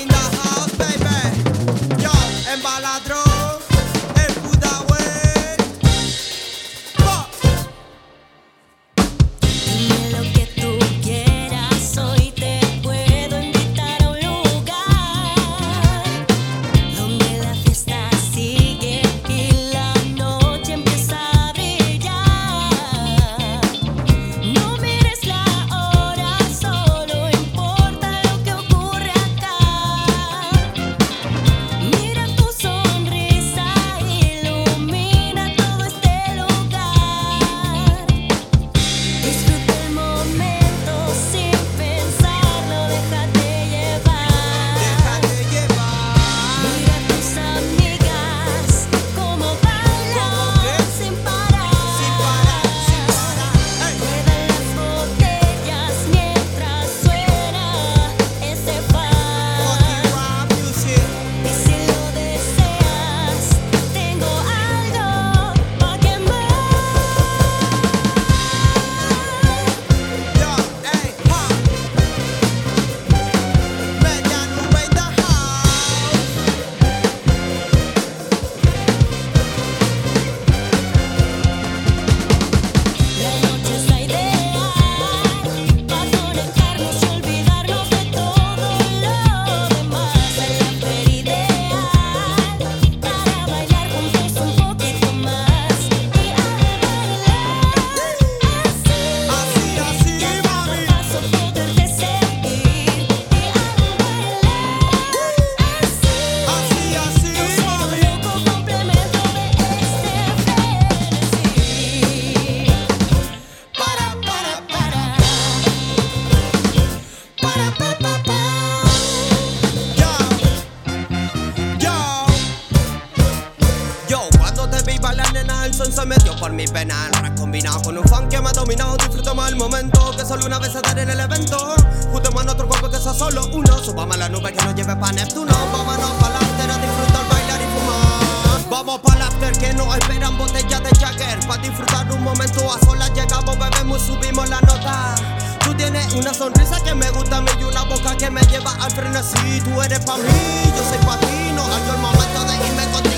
house, baby. Yo, en Baladro, el Pudahuel. Dime lo que tú quieras, hoy te puedo invitar a un lugar donde la fiesta sigue y la noche empieza a brillar. No mires la hora, solo importa lo que ocurre acá. Mira tu sonrisa, ilumina todo este lugar. Disfruta el momento sin pensarlo, déjate llevar. Déjate llevar. Mira a tus amigas como bailan sin parar. Sin parar, sin parar. Ey. Ruedan las botellas mientras suena ese Fucking funk. rap music. Y si lo deseas, tengo algo pa' quemar. Yo, ey, ha. Media nube in the house. La noche está ideal para conectarnos y olvidarnos de todo lo demás. El after ideal para bailar juntos un poquito más. Y al bailar así, Así, y a mami. cada paso poderte seguir. Y al bailar Así, yo soy mami. un loco complemento de este frenesí. Para, pa, pa, pa. Yo, cuando te vi bailar, nena, el sol se metió por mi pena. El rap combinado con un funk que me ha dominado. Disfrutamos el momento, que solo una vez se dará en el evento. Juntemos a nuestro cuerpo que sea solo uno. Subamos a la nube que nos lleve pa' Neptuno. Vámonos pa' la after a disfrutar, bailar y fumar. Vamos pa' la after que nos esperan botellas de Jagger. Pa' disfrutar un momento a solas llegamos, bebemos y subimos la nota. Tú tienes una sonrisa que me gusta a mí y una boca que me lleva al frenesí. Tú eres pa' mí, yo soy pa' ti. No hallo el momento de irme contigo.